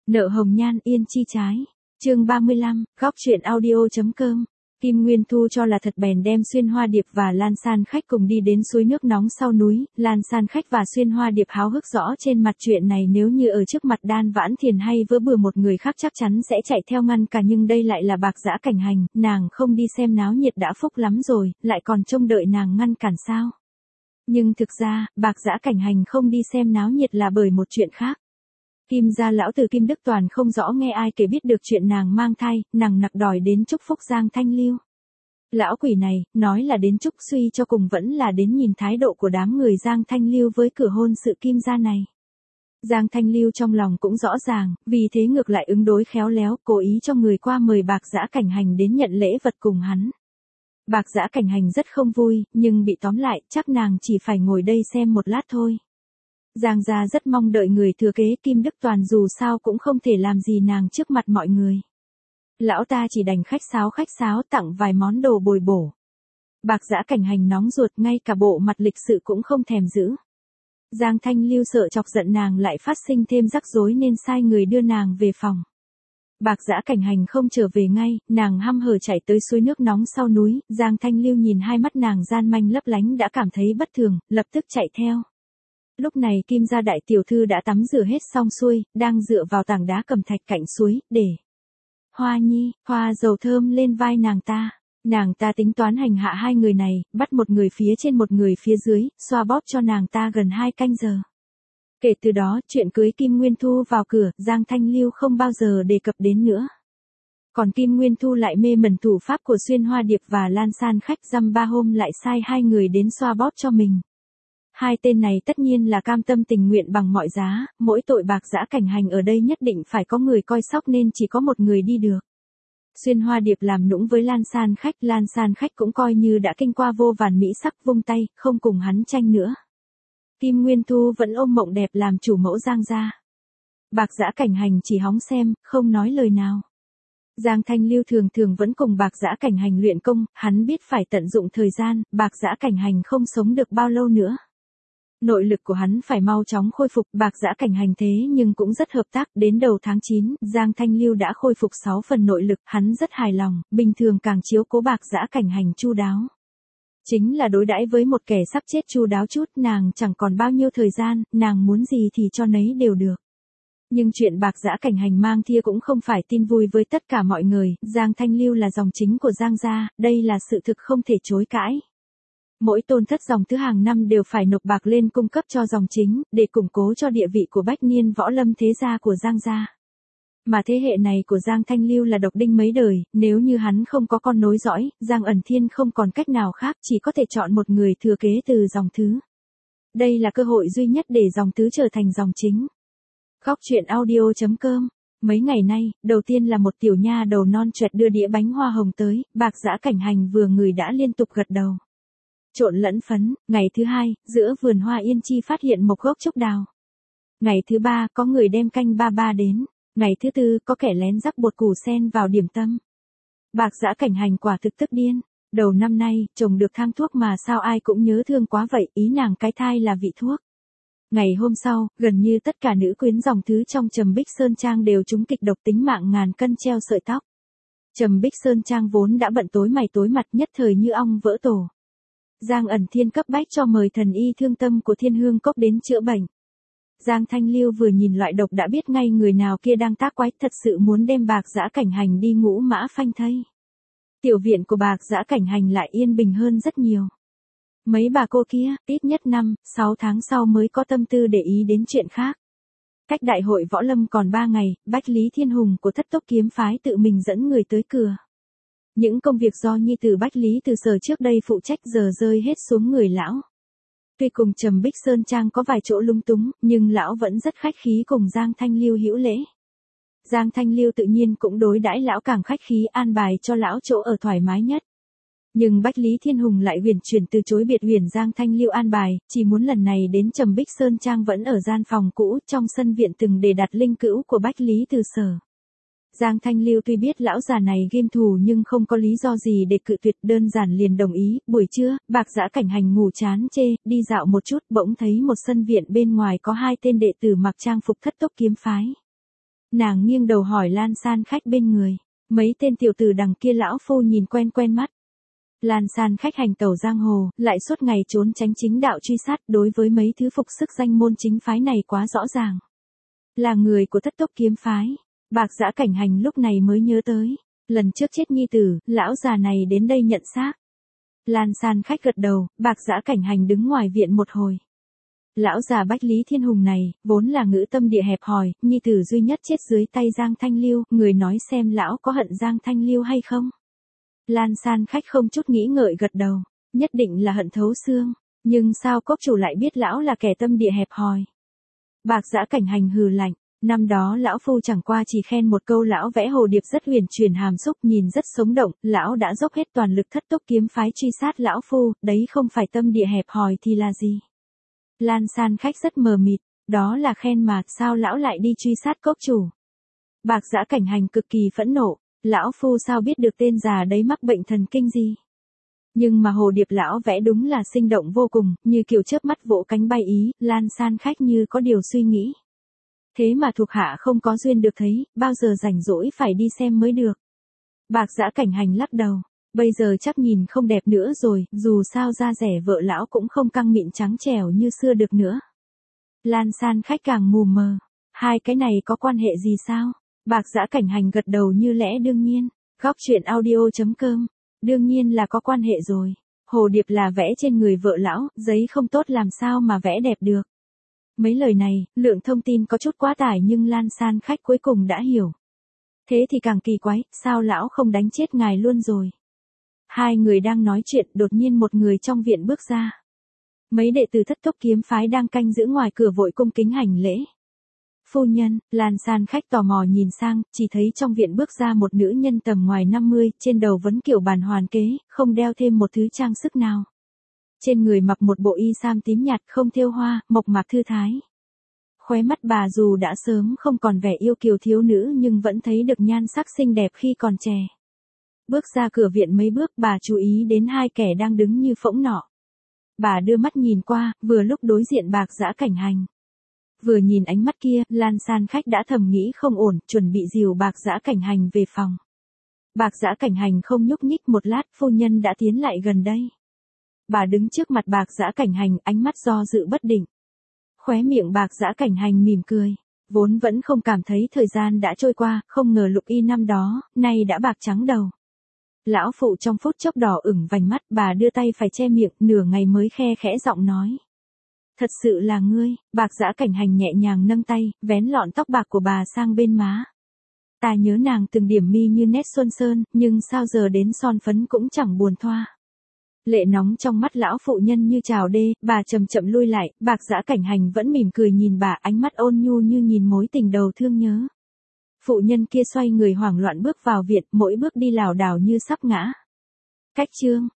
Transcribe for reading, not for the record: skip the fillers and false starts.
Nợ hồng nhan yên chi trái. Chương 35, góc truyện audio.com. Kim Nguyên Thu cho là thật bèn đem Xuyên Hoa Điệp và Lan San Khách cùng đi đến suối nước nóng sau núi. Lan San Khách và Xuyên Hoa Điệp háo hức rõ trên mặt chuyện này, nếu như ở trước mặt Đan Vãn Thiền hay vớ bừa một người khác chắc chắn sẽ chạy theo ngăn cả, nhưng đây lại là Bạc Dã Cảnh Hành, nàng không đi xem náo nhiệt đã phúc lắm rồi, lại còn trông đợi nàng ngăn cản sao? Nhưng thực ra, Bạc Dã Cảnh Hành không đi xem náo nhiệt là bởi một chuyện khác. Kim gia lão tử Kim Đức Toàn không rõ nghe ai kể biết được chuyện nàng mang thai, nàng nặc đòi đến chúc phúc Giang Thanh Lưu. Lão quỷ này, nói là đến chúc, suy cho cùng vẫn là đến nhìn thái độ của đám người Giang Thanh Lưu với cửa hôn sự Kim gia này. Giang Thanh Lưu trong lòng cũng rõ ràng, vì thế ngược lại ứng đối khéo léo, cố ý cho người qua mời Bạc Dã Cảnh Hành đến nhận lễ vật cùng hắn. Bạc Dã Cảnh Hành rất không vui, nhưng bị tóm lại, chắc nàng chỉ phải ngồi đây xem một lát thôi. Giang gia rất mong đợi người thừa kế Kim Đức Toàn, dù sao cũng không thể làm gì nàng trước mặt mọi người. Lão ta chỉ đành khách sáo tặng vài món đồ bồi bổ. Bạc Dã Cảnh Hành nóng ruột, ngay cả bộ mặt lịch sự cũng không thèm giữ. Giang Thanh Lưu sợ chọc giận nàng lại phát sinh thêm rắc rối nên sai người đưa nàng về phòng. Bạc Dã Cảnh Hành không trở về ngay, nàng hăm hở chạy tới suối nước nóng sau núi. Giang Thanh Lưu nhìn hai mắt nàng gian manh lấp lánh đã cảm thấy bất thường, lập tức chạy theo. Lúc này Kim gia đại tiểu thư đã tắm rửa hết xong xuôi, đang dựa vào tảng đá cẩm thạch cạnh suối, để Hoa Nhi, hoa dầu thơm lên vai nàng ta. Nàng ta tính toán hành hạ hai người này, bắt một người phía trên một người phía dưới, xoa bóp cho nàng ta gần 2 canh giờ. Kể từ đó, chuyện cưới Kim Nguyên Thu vào cửa, Giang Thanh Lưu không bao giờ đề cập đến nữa. Còn Kim Nguyên Thu lại mê mẩn thủ pháp của Xuyên Hoa Điệp và Lan San Khách, dăm ba hôm lại sai hai người đến xoa bóp cho mình. Hai tên này tất nhiên là cam tâm tình nguyện bằng mọi giá, mỗi tội Bạc Dã Cảnh Hành ở đây nhất định phải có người coi sóc nên chỉ có một người đi được. Xuyên Hoa Điệp làm nũng với Lan San Khách cũng coi như đã kinh qua vô vàn mỹ sắc, vung tay, không cùng hắn tranh nữa. Kim Nguyên Thu vẫn ôm mộng đẹp làm chủ mẫu Giang gia. Bạc Dã Cảnh Hành chỉ hóng xem, không nói lời nào. Giang Thanh Lưu thường vẫn cùng Bạc Dã Cảnh Hành luyện công, hắn biết phải tận dụng thời gian, Bạc Dã Cảnh Hành không sống được bao lâu nữa. Nội lực của hắn phải mau chóng khôi phục. Bạc Dã Cảnh Hành thế nhưng cũng rất hợp tác, đến đầu tháng 9, Giang Thanh Lưu đã khôi phục 6 phần nội lực, hắn rất hài lòng, bình thường càng chiếu cố Bạc Dã Cảnh Hành chu đáo. Chính là đối đãi với một kẻ sắp chết chu đáo chút, nàng chẳng còn bao nhiêu thời gian, nàng muốn gì thì cho nấy đều được. Nhưng chuyện Bạc Dã Cảnh Hành mang thia cũng không phải tin vui với tất cả mọi người, Giang Thanh Lưu là dòng chính của Giang gia, đây là sự thực không thể chối cãi. Mỗi tôn thất dòng thứ hàng năm đều phải nộp bạc lên cung cấp cho dòng chính, để củng cố cho địa vị của bách niên võ lâm thế gia của Giang gia. Mà thế hệ này của Giang Thanh Lưu là độc đinh mấy đời, nếu như hắn không có con nối dõi, Giang Ẩn Thiên không còn cách nào khác, chỉ có thể chọn một người thừa kế từ dòng thứ. Đây là cơ hội duy nhất để dòng tứ trở thành dòng chính. Góc truyện audio.com. Mấy ngày nay, đầu tiên là một tiểu nha đầu non choẹt đưa đĩa bánh hoa hồng tới, Bạc Dã Cảnh Hành vừa ngửi đã liên tục gật đầu. Trộn lẫn phấn. Ngày thứ hai, giữa vườn hoa yên chi phát hiện một gốc trúc đào. Ngày thứ ba, có người đem canh ba ba đến. Ngày thứ tư, có kẻ lén rắc bột củ sen vào điểm tâm. Bạc Dã Cảnh Hành quả thực tức điên. Đầu năm nay, trồng được thang thuốc mà sao ai cũng nhớ thương quá vậy, ý nàng cái thai là vị thuốc. Ngày hôm sau, gần như tất cả nữ quyến dòng thứ trong Trầm Bích Sơn Trang đều trúng kịch độc, tính mạng ngàn cân treo sợi tóc. Trầm Bích Sơn Trang vốn đã bận tối mày tối mặt, nhất thời như ong vỡ tổ. Giang Ẩn Thiên cấp bách cho mời thần y thương tâm của Thiên Hương Cốc đến chữa bệnh. Giang Thanh Lưu vừa nhìn loại độc đã biết ngay người nào kia đang tác quái, thật sự muốn đem Bạc Dã Cảnh Hành đi ngũ mã phanh thây. Tiểu viện của Bạc Dã Cảnh Hành lại yên bình hơn rất nhiều. Mấy bà cô kia, ít nhất 5-6 tháng sau mới có tâm tư để ý đến chuyện khác. Cách đại hội võ lâm còn 3 ngày, Bách Lý Thiên Hùng của Thất Tốc Kiếm phái tự mình dẫn người tới cửa. Những công việc do nhi tử Bách Lý Từ Sở trước đây phụ trách giờ rơi hết xuống người lão. Tuy cùng Trầm Bích Sơn Trang có vài chỗ lung túng, nhưng lão vẫn rất khách khí cùng Giang Thanh Lưu hữu lễ. Giang Thanh Lưu tự nhiên cũng đối đãi lão càng khách khí, an bài cho lão chỗ ở thoải mái nhất. Nhưng Bách Lý Thiên Hùng lại huyền chuyển từ chối biệt huyền Giang Thanh Lưu an bài, chỉ muốn lần này đến Trầm Bích Sơn Trang vẫn ở gian phòng cũ trong sân viện từng để đặt linh cữu của Bách Lý Từ Sở. Giang Thanh Lưu tuy biết lão già này ghim thù nhưng không có lý do gì để cự tuyệt, đơn giản liền đồng ý. Buổi trưa, Bạc Dã Cảnh Hành ngủ chán chê, đi dạo một chút, bỗng thấy một sân viện bên ngoài có 2 tên đệ tử mặc trang phục Thất Tốc Kiếm phái. Nàng nghiêng đầu hỏi Lan San khách bên người. Mấy tên tiểu tử đằng kia lão phu nhìn quen quen mắt. Lan San khách hành tẩu giang hồ, lại suốt ngày trốn tránh chính đạo truy sát, đối với mấy thứ phục sức danh môn chính phái này quá rõ ràng. Là người của Thất Tốc kiếm phái. Bạc Giã Cảnh Hành lúc này mới nhớ tới. Lần trước chết nhi tử, lão già này đến đây nhận xác. Lan San khách gật đầu, Bạc Giã Cảnh Hành đứng ngoài viện một hồi. Lão già Bách Lý Thiên Hùng này, vốn là ngữ tâm địa hẹp hòi, nhi tử duy nhất chết dưới tay Giang Thanh Liêu, người nói xem lão có hận Giang Thanh Liêu hay không? Lan San khách không chút nghĩ ngợi gật đầu, nhất định là hận thấu xương, nhưng sao cốc chủ lại biết lão là kẻ tâm địa hẹp hòi? Bạc Giã Cảnh Hành hừ lạnh, năm đó lão phu chẳng qua chỉ khen một câu lão vẽ hồ điệp rất huyền chuyển hàm xúc nhìn rất sống động, lão đã dốc hết toàn lực Thất Tốc kiếm phái truy sát lão phu, đấy không phải tâm địa hẹp hòi thì là gì? Lan San khách rất mờ mịt, đó là khen mà, sao lão lại đi truy sát cốc chủ? Bạc Giã Cảnh Hành cực kỳ phẫn nộ, lão phu sao biết được tên già đấy mắc bệnh thần kinh gì? Nhưng mà hồ điệp lão vẽ đúng là sinh động vô cùng, như kiểu chớp mắt vỗ cánh bay ý, Lan San khách như có điều suy nghĩ. Thế mà thuộc hạ không có duyên được thấy, bao giờ rảnh rỗi phải đi xem mới được. Bạc Giã Cảnh Hành lắc đầu, bây giờ chắc nhìn không đẹp nữa rồi, dù sao da rẻ vợ lão cũng không căng mịn trắng trẻo như xưa được nữa. Lan San khách càng mù mờ, hai cái này có quan hệ gì sao? Bạc Giã Cảnh Hành gật đầu như lẽ đương nhiên, góc chuyện audio.com, đương nhiên là có quan hệ rồi. Hồ điệp là vẽ trên người vợ lão, giấy không tốt làm sao mà vẽ đẹp được. Mấy lời này, lượng thông tin có chút quá tải nhưng Lan San khách cuối cùng đã hiểu. Thế thì càng kỳ quái, sao lão không đánh chết ngài luôn rồi? Hai người đang nói chuyện, đột nhiên một người trong viện bước ra. Mấy đệ tử Thất Tốc kiếm phái đang canh giữ ngoài cửa vội cung kính hành lễ. Phu nhân, Lan San khách tò mò nhìn sang, chỉ thấy trong viện bước ra một nữ nhân tầm ngoài 50, trên đầu vẫn kiểu bàn hoàn kế, không đeo thêm một thứ trang sức nào. Trên người mặc một bộ y sam tím nhạt không thêu hoa, mộc mạc thư thái. Khóe mắt bà dù đã sớm không còn vẻ yêu kiều thiếu nữ nhưng vẫn thấy được nhan sắc xinh đẹp khi còn trẻ. Bước ra cửa viện mấy bước bà chú ý đến hai kẻ đang đứng như phỗng nọ. Bà đưa mắt nhìn qua, vừa lúc đối diện Bạc Giã Cảnh Hành. Vừa nhìn ánh mắt kia, Lan San khách đã thầm nghĩ không ổn, chuẩn bị dìu Bạc Giã Cảnh Hành về phòng. Bạc Giã Cảnh Hành không nhúc nhích một lát, phu nhân đã tiến lại gần đây. Bà đứng trước mặt Bạc Giã Cảnh Hành, ánh mắt do dự bất định. Khóe miệng Bạc Giã Cảnh Hành mỉm cười, vốn vẫn không cảm thấy thời gian đã trôi qua, không ngờ Lục Y năm đó, nay đã bạc trắng đầu. Lão phụ trong phút chốc đỏ ửng vành mắt, bà đưa tay phải che miệng, nửa ngày mới khe khẽ giọng nói. Thật sự là ngươi. Bạc Giã Cảnh Hành nhẹ nhàng nâng tay, vén lọn tóc bạc của bà sang bên má. Ta nhớ nàng từng điểm mi như nét xuân sơn, nhưng sao giờ đến son phấn cũng chẳng buồn thoa. Lệ nóng trong mắt lão phụ nhân như trào đê, bà chậm chậm lui lại, Bạc Giã Cảnh Hành vẫn mỉm cười nhìn bà, ánh mắt ôn nhu như nhìn mối tình đầu thương nhớ. Phụ nhân kia xoay người hoảng loạn bước vào viện, mỗi bước đi lảo đảo như sắp ngã. Cách chương